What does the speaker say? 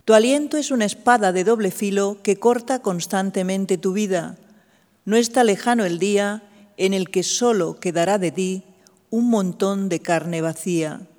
Tu aliento es una espada de doble filo que corta constantemente tu vida. No está lejano el día en el que solo quedará de ti un montón de carne vacía.